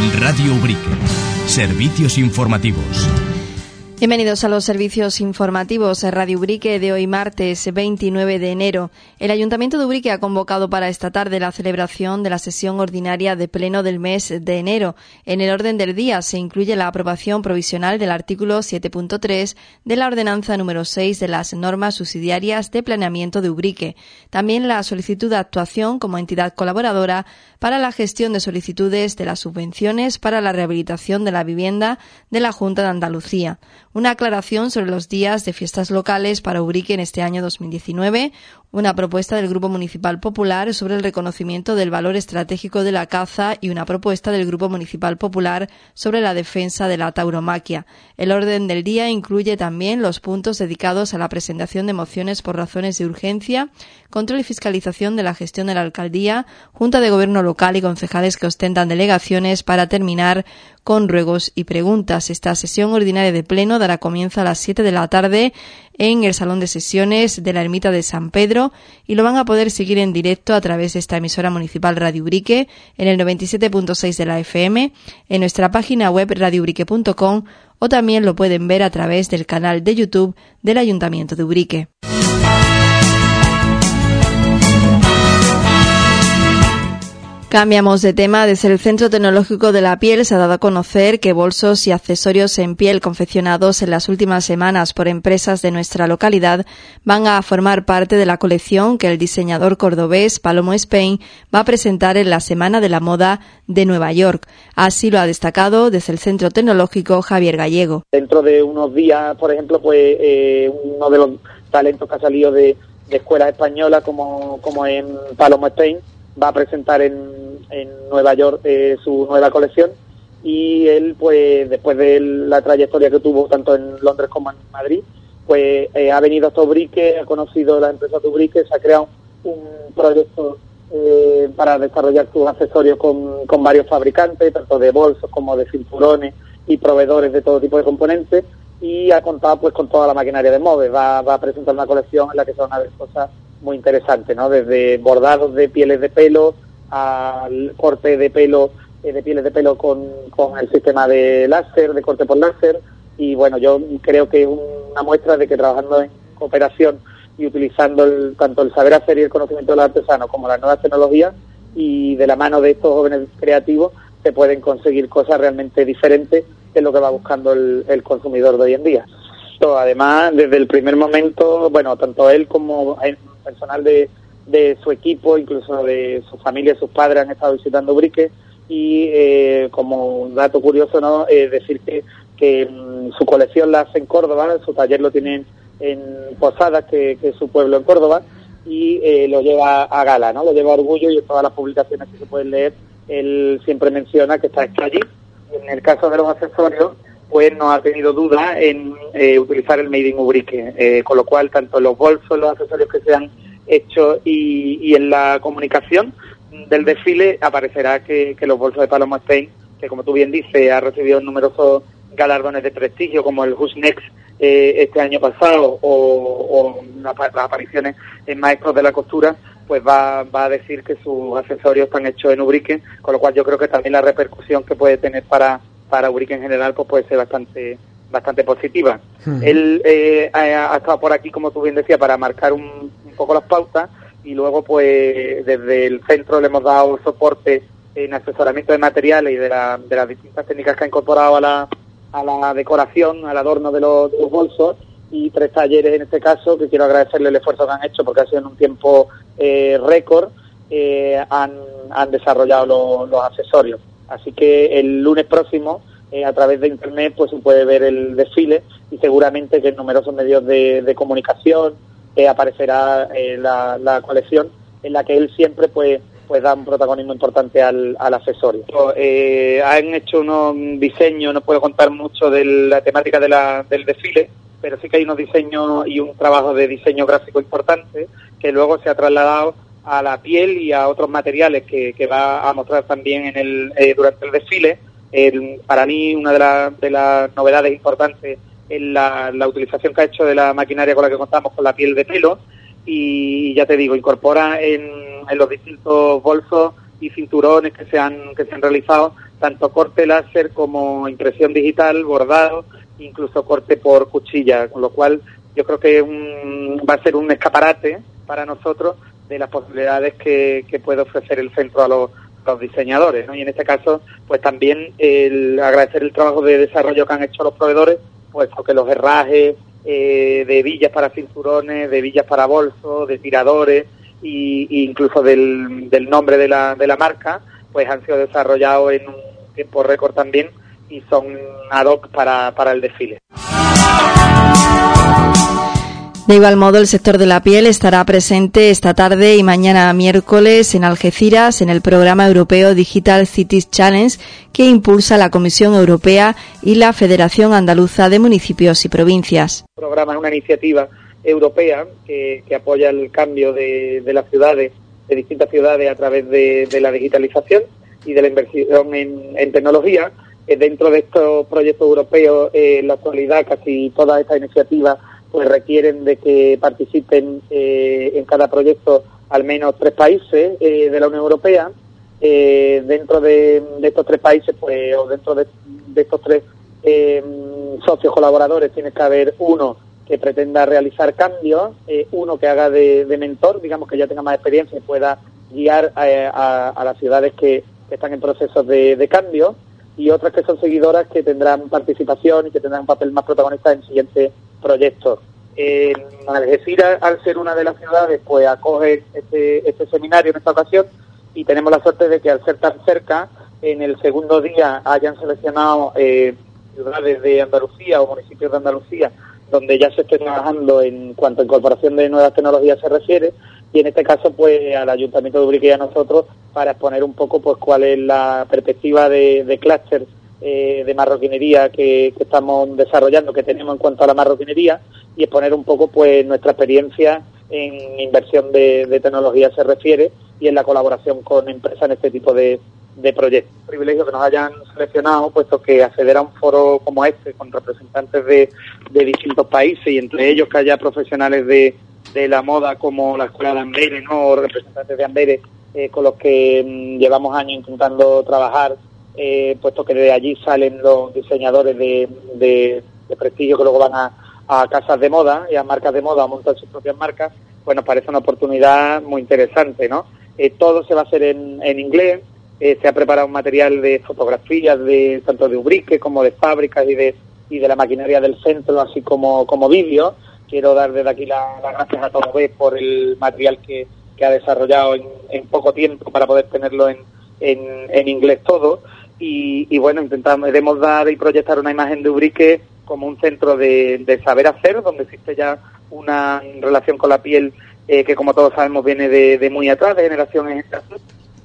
Radio Ubrique. Servicios informativos. Bienvenidos a los servicios informativos de Radio Ubrique de hoy martes 29 de enero. El Ayuntamiento de Ubrique ha convocado para esta tarde la celebración de la sesión ordinaria de pleno del mes de enero. En el orden del día se incluye la aprobación provisional del artículo 7.3 de la ordenanza número 6 de las normas subsidiarias de planeamiento de Ubrique. También la solicitud de actuación como entidad colaboradora para la gestión de solicitudes de las subvenciones para la rehabilitación de la vivienda de la Junta de Andalucía. Una aclaración sobre los días de fiestas locales para Ubrique en este año 2019, una propuesta del Grupo Municipal Popular sobre el reconocimiento del valor estratégico de la caza y una propuesta del Grupo Municipal Popular sobre la defensa de la tauromaquia. El orden del día incluye también los puntos dedicados a la presentación de mociones por razones de urgencia, control y fiscalización de la gestión de la alcaldía, Junta de Gobierno local y concejales que ostentan delegaciones, para terminar con ruegos y preguntas. Esta sesión ordinaria de pleno dará comienzo a las 7 de la tarde en el Salón de Sesiones de la Ermita de San Pedro y lo van a poder seguir en directo a través de esta emisora municipal Radio Ubrique en el 97.6 de la FM, en nuestra página web radioubrique.com, o también lo pueden ver a través del canal de YouTube del Ayuntamiento de Ubrique. Cambiamos de tema. Desde el Centro Tecnológico de la Piel se ha dado a conocer que bolsos y accesorios en piel confeccionados en las últimas semanas por empresas de nuestra localidad van a formar parte de la colección que el diseñador cordobés Palomo Spain va a presentar en la Semana de la Moda de Nueva York. Así lo ha destacado desde el Centro Tecnológico Javier Gallego. Dentro de unos días, por ejemplo, uno de los talentos que ha salido de escuelas españolas como en Palomo Spain va a presentar en Nueva York su nueva colección, y él, pues después de la trayectoria que tuvo tanto en Londres como en Madrid, pues ha venido a Ubrique, ha conocido la empresa de Ubrique, se ha creado un proyecto para desarrollar sus accesorios con varios fabricantes, tanto de bolsos como de cinturones y proveedores de todo tipo de componentes, y ha contado pues con toda la maquinaria de MOVE. Va a presentar una colección en la que se van a ver cosas muy interesante, ¿no? Desde bordados de pieles de pelo al corte de pelo, de pieles de pelo con el sistema de láser, de corte por láser. Y bueno, yo creo que es una muestra de que trabajando en cooperación y utilizando tanto el saber hacer y el conocimiento de los artesanos como las nuevas tecnologías, y de la mano de estos jóvenes creativos, se pueden conseguir cosas realmente diferentes, que es lo que va buscando el consumidor de hoy en día. Además, desde el primer momento, bueno, tanto él como el personal de su equipo, incluso de su familia, sus padres, han estado visitando Ubrique, y como un dato curioso, ¿no? Decir que su colección la hace en Córdoba, su taller lo tienen en Posadas, que es su pueblo en Córdoba, y lo lleva a gala, ¿no? Lo lleva a orgullo, y en todas las publicaciones que se pueden leer, él siempre menciona que está hecho allí. En el caso de los accesorios, pues no ha tenido duda en utilizar el Made in Ubrique, con lo cual tanto los bolsos, los accesorios que se han hecho y en la comunicación del desfile aparecerá que los bolsos de Palomo Spain, que como tú bien dices ha recibido numerosos galardones de prestigio como el Who's Next este año pasado, o las apariciones en Maestros de la Costura, pues va a decir que sus accesorios están hechos en Ubrique, con lo cual yo creo que también la repercusión que puede tener para Ubrique en general pues puede ser bastante positiva. Él ha estado por aquí, como tú bien decías, para marcar un poco las pautas, y luego pues desde el centro le hemos dado soporte en asesoramiento de materiales y de las distintas técnicas que ha incorporado a la decoración, al adorno de los bolsos, y 3 talleres en este caso, que quiero agradecerle el esfuerzo que han hecho, porque ha sido en un tiempo récord, han desarrollado los accesorios. Así que el lunes próximo, a través de internet, pues se puede ver el desfile, y seguramente que en numerosos medios de comunicación aparecerá la colección, en la que él siempre pues da un protagonismo importante al accesorio. Han hecho unos diseños, no puedo contar mucho de la temática del desfile, pero sí que hay unos diseños y un trabajo de diseño gráfico importante, que luego se ha trasladado a la piel y a otros materiales que va a mostrar también durante el desfile. Para mí una de las novedades importantes es la utilización que ha hecho de la maquinaria con la que contamos, con la piel de pelo, y ya te digo, incorpora en los distintos bolsos y cinturones que se han realizado tanto corte láser como impresión digital, bordado, incluso corte por cuchilla, con lo cual yo creo que va a ser un escaparate para nosotros de las posibilidades que puede ofrecer el centro a los diseñadores, ¿no? Y en este caso, pues también agradecer el trabajo de desarrollo que han hecho los proveedores, puesto que los herrajes de hebillas para cinturones, de hebillas para bolsos, de tiradores e incluso del nombre de la marca, pues han sido desarrollados en un tiempo récord también y son ad hoc para el desfile. De igual modo, el sector de la piel estará presente esta tarde y mañana miércoles en Algeciras en el programa europeo Digital Cities Challenge que impulsa la Comisión Europea y la Federación Andaluza de Municipios y Provincias. El programa es una iniciativa europea que apoya el cambio de las ciudades, de distintas ciudades a través de la digitalización y de la inversión en tecnología. Dentro de estos proyectos europeos, en la actualidad casi todas estas iniciativas pues requieren de que participen en cada proyecto al menos 3 países de la Unión Europea. Dentro de estos 3 países, pues, o dentro de estos 3 socios colaboradores, tiene que haber uno que pretenda realizar cambios, uno que haga de mentor, digamos que ya tenga más experiencia y pueda guiar a las ciudades que están en procesos de cambio, y otras que son seguidoras que tendrán participación y que tendrán un papel más protagonista en siguientes proyectos. Algeciras, al ser una de las ciudades, pues acoge este seminario en esta ocasión, y tenemos la suerte de que al ser tan cerca, en el segundo día hayan seleccionado ciudades de Andalucía o municipios de Andalucía donde ya se esté trabajando en cuanto a incorporación de nuevas tecnologías se refiere, y en este caso pues al Ayuntamiento de Ubrique y a nosotros para exponer un poco pues cuál es la perspectiva de clúster de marroquinería que estamos desarrollando, que tenemos en cuanto a la marroquinería, y exponer un poco pues nuestra experiencia en inversión de tecnología se refiere y en la colaboración con empresas en este tipo de proyectos. Un privilegio que nos hayan seleccionado, puesto que acceder a un foro como este con representantes de distintos países, y entre ellos que haya profesionales de la moda como la Escuela de Amberes, ¿no? O representantes de Amberes con los que llevamos años intentando trabajar, puesto que de allí salen los diseñadores de prestigio que luego van a casas de moda y a marcas de moda a montar sus propias marcas. Pues nos parece una oportunidad muy interesante, ¿no? Todo se va a hacer en inglés. Se ha preparado un material de fotografías tanto de Ubrique como de fábricas y de la maquinaria del centro, así como vídeos. Quiero dar desde aquí las gracias a Todo B por el material que ha desarrollado en poco tiempo para poder tenerlo en inglés todo. Y bueno, intentamos dar y proyectar una imagen de Ubrique como un centro de saber hacer, donde existe ya una relación con la piel que, como todos sabemos, viene de muy atrás, de generación en generación,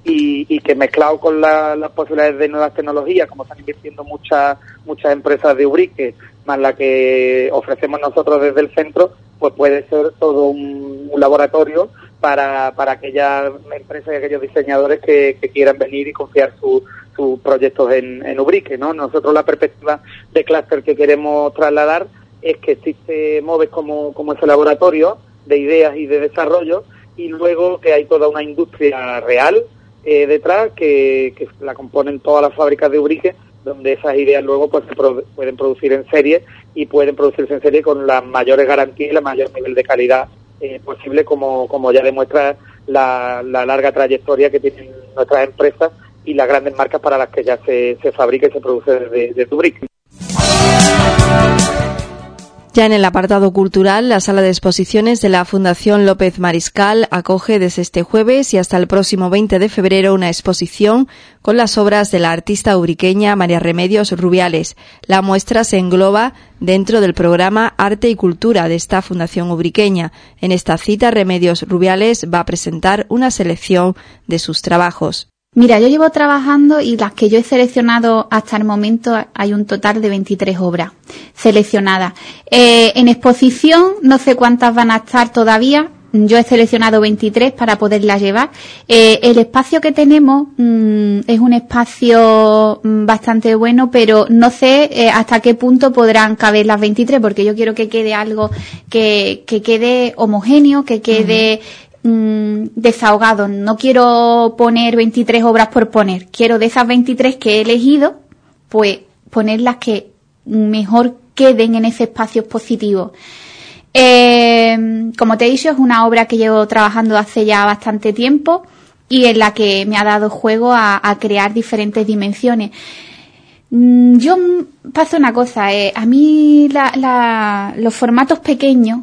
y que mezclado con las posibilidades de nuevas tecnologías, como están invirtiendo muchas empresas de Ubrique, más la que ofrecemos nosotros desde el centro, pues puede ser todo un laboratorio para aquellas empresas y aquellos diseñadores que quieran venir y confiar sus proyectos en Ubrique, ¿no? Nosotros la perspectiva de clúster que queremos trasladar es que existe MOVES como ese laboratorio de ideas y de desarrollo, y luego que hay toda una industria real detrás que la componen todas las fábricas de Ubrique, donde esas ideas luego pues se pueden producir en serie, y pueden producirse en serie con las mayores garantías y el mayor nivel de calidad posible, como ya demuestra la larga trayectoria que tienen nuestras empresas y las grandes marcas para las que ya se fabrica y se produce desde Ubrique. Ya en el apartado cultural, la sala de exposiciones de la Fundación López Mariscal acoge desde este jueves y hasta el próximo 20 de febrero una exposición con las obras de la artista ubriqueña María Remedios Rubiales. La muestra se engloba dentro del programa Arte y Cultura de esta Fundación ubriqueña. En esta cita, Remedios Rubiales va a presentar una selección de sus trabajos. Mira, yo llevo trabajando y las que yo he seleccionado hasta el momento hay un total de 23 obras seleccionadas. En exposición no sé cuántas van a estar todavía. Yo he seleccionado 23 para poderlas llevar. El espacio que tenemos es un espacio bastante bueno, pero no sé hasta qué punto podrán caber las 23, porque yo quiero que quede algo que quede homogéneo, que quede desahogado. No quiero poner 23 obras por poner. Quiero de esas 23 que he elegido, pues poner las que mejor queden en ese espacio expositivo. Como te he dicho, es una obra que llevo trabajando hace ya bastante tiempo y en la que me ha dado juego a crear diferentes dimensiones. Yo paso una cosa, a mí los formatos pequeños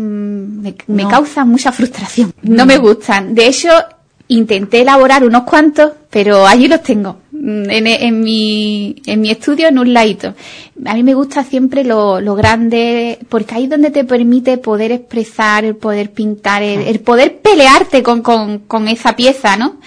me causan mucha frustración, no me gustan. De hecho, intenté elaborar unos cuantos, pero allí los tengo, en mi estudio, en un ladito. A mí me gusta siempre lo grande, porque ahí es donde te permite poder expresar, el poder pintar, el poder pelearte con esa pieza, ¿no?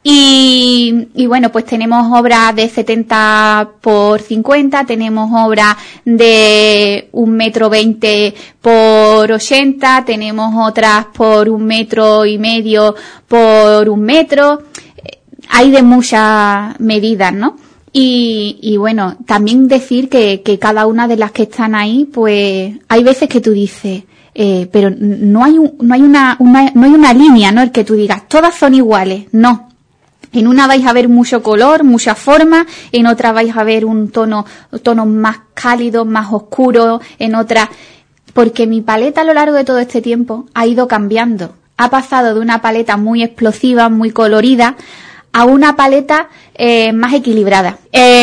Y bueno, pues tenemos obras de 70 por 50, tenemos obras de 1,20 m por 80, tenemos otras por 1,5 m por 1 metro. Hay de muchas medidas, ¿no? Y bueno, también decir que cada una de las que están ahí, pues hay veces que tú dices, pero no hay una línea, ¿no? El que tú digas, todas son iguales, no. En una vais a ver mucho color, mucha forma, en otra vais a ver tonos más cálidos, más oscuros, en otra, porque mi paleta a lo largo de todo este tiempo ha ido cambiando. Ha pasado de una paleta muy explosiva, muy colorida, a una paleta más equilibrada.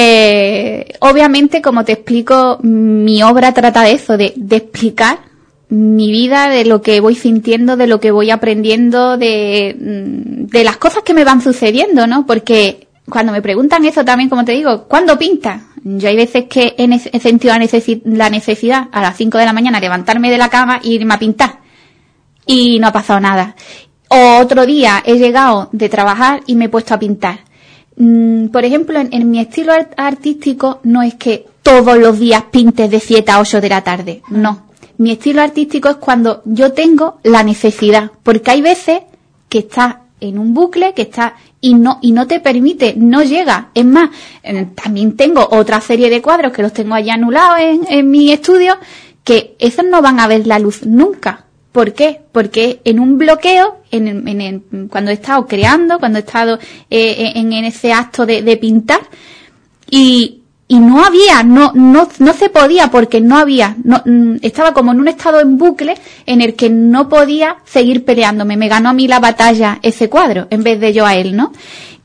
Obviamente, como te explico, mi obra trata de eso, de explicar mi vida, de lo que voy sintiendo, de lo que voy aprendiendo, de las cosas que me van sucediendo, ¿no? Porque cuando me preguntan eso también, como te digo, ¿cuándo pintas? Yo hay veces que he sentido la necesidad a las 5 de la mañana levantarme de la cama e irme a pintar. Y no ha pasado nada. O otro día he llegado de trabajar y me he puesto a pintar. Por ejemplo, en mi estilo artístico no es que todos los días pintes de 7 a 8 de la tarde. No. Mi estilo artístico es cuando yo tengo la necesidad, porque hay veces que estás en un bucle, que estás y no te permite, no llega. Es más, también tengo otra serie de cuadros que los tengo allá anulados en mi estudio, que esos no van a ver la luz nunca. ¿Por qué? Porque en un bloqueo, cuando he estado creando, cuando he estado en ese acto de pintar, y no había, no se podía, porque no había, estaba como en un estado en bucle en el que no podía seguir peleándome. Me ganó a mí la batalla ese cuadro, en vez de yo a él, ¿no?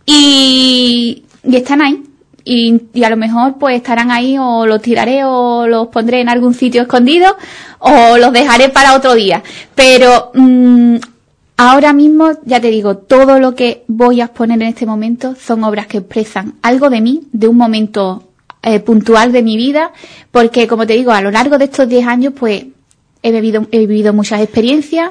Y están ahí. Y a lo mejor pues estarán ahí, o los tiraré, o los pondré en algún sitio escondido, o los dejaré para otro día. Pero ahora mismo, ya te digo, todo lo que voy a exponer en este momento son obras que expresan algo de mí, de un momento puntual de mi vida, porque como te digo, a lo largo de estos 10 años pues he vivido muchas experiencias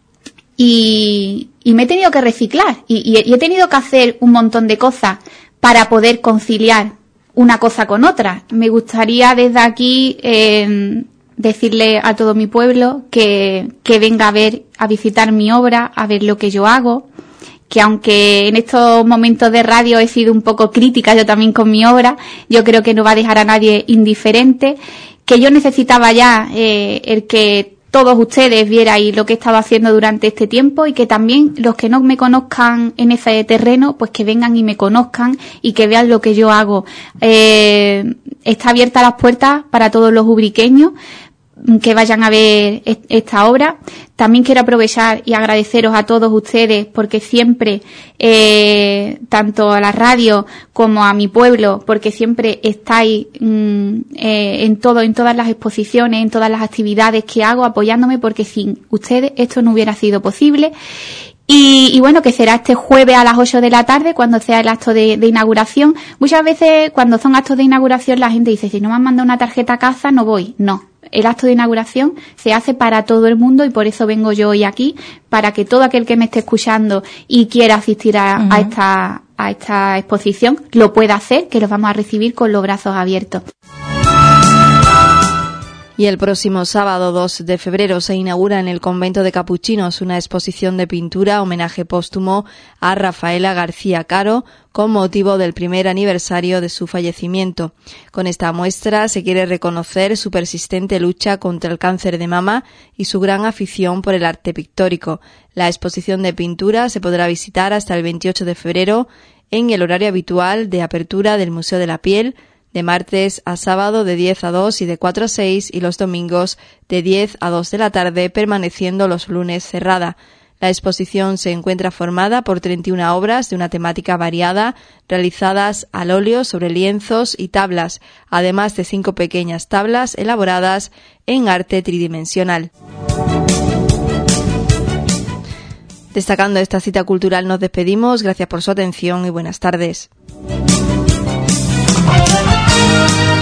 y me he tenido que reciclar y he tenido que hacer un montón de cosas para poder conciliar una cosa con otra. Me gustaría desde aquí decirle a todo mi pueblo que venga a visitar mi obra, a ver lo que yo hago, que aunque en estos momentos de radio he sido un poco crítica yo también con mi obra, yo creo que no va a dejar a nadie indiferente, que yo necesitaba ya el que todos ustedes vierais lo que he estado haciendo durante este tiempo, y que también los que no me conozcan en ese terreno, pues que vengan y me conozcan y que vean lo que yo hago. Está abierta las puertas para todos los ubriqueños que vayan a ver esta obra. También quiero aprovechar y agradeceros a todos ustedes, porque siempre, tanto a la radio como a mi pueblo, porque siempre estáis en todas las exposiciones, en todas las actividades que hago, apoyándome, porque sin ustedes esto no hubiera sido posible. Y bueno, que será este jueves a las 8 de la tarde, cuando sea el acto de inauguración. Muchas veces, cuando son actos de inauguración, la gente dice, si no me han mandado una tarjeta a casa, no voy. No. El acto de inauguración se hace para todo el mundo, y por eso vengo yo hoy aquí, para que todo aquel que me esté escuchando y quiera asistir a esta exposición lo pueda hacer, que los vamos a recibir con los brazos abiertos. Y el próximo sábado 2 de febrero se inaugura en el Convento de Capuchinos una exposición de pintura homenaje póstumo a Rafaela García Caro con motivo del primer aniversario de su fallecimiento. Con esta muestra se quiere reconocer su persistente lucha contra el cáncer de mama y su gran afición por el arte pictórico. La exposición de pintura se podrá visitar hasta el 28 de febrero en el horario habitual de apertura del Museo de la Piel, de martes a sábado de 10 a 2 y de 4 a 6 y los domingos de 10 a 2 de la tarde, permaneciendo los lunes cerrada. La exposición se encuentra formada por 31 obras de una temática variada, realizadas al óleo sobre lienzos y tablas, además de 5 pequeñas tablas elaboradas en arte tridimensional. Destacando esta cita cultural nos despedimos. Gracias por su atención y buenas tardes.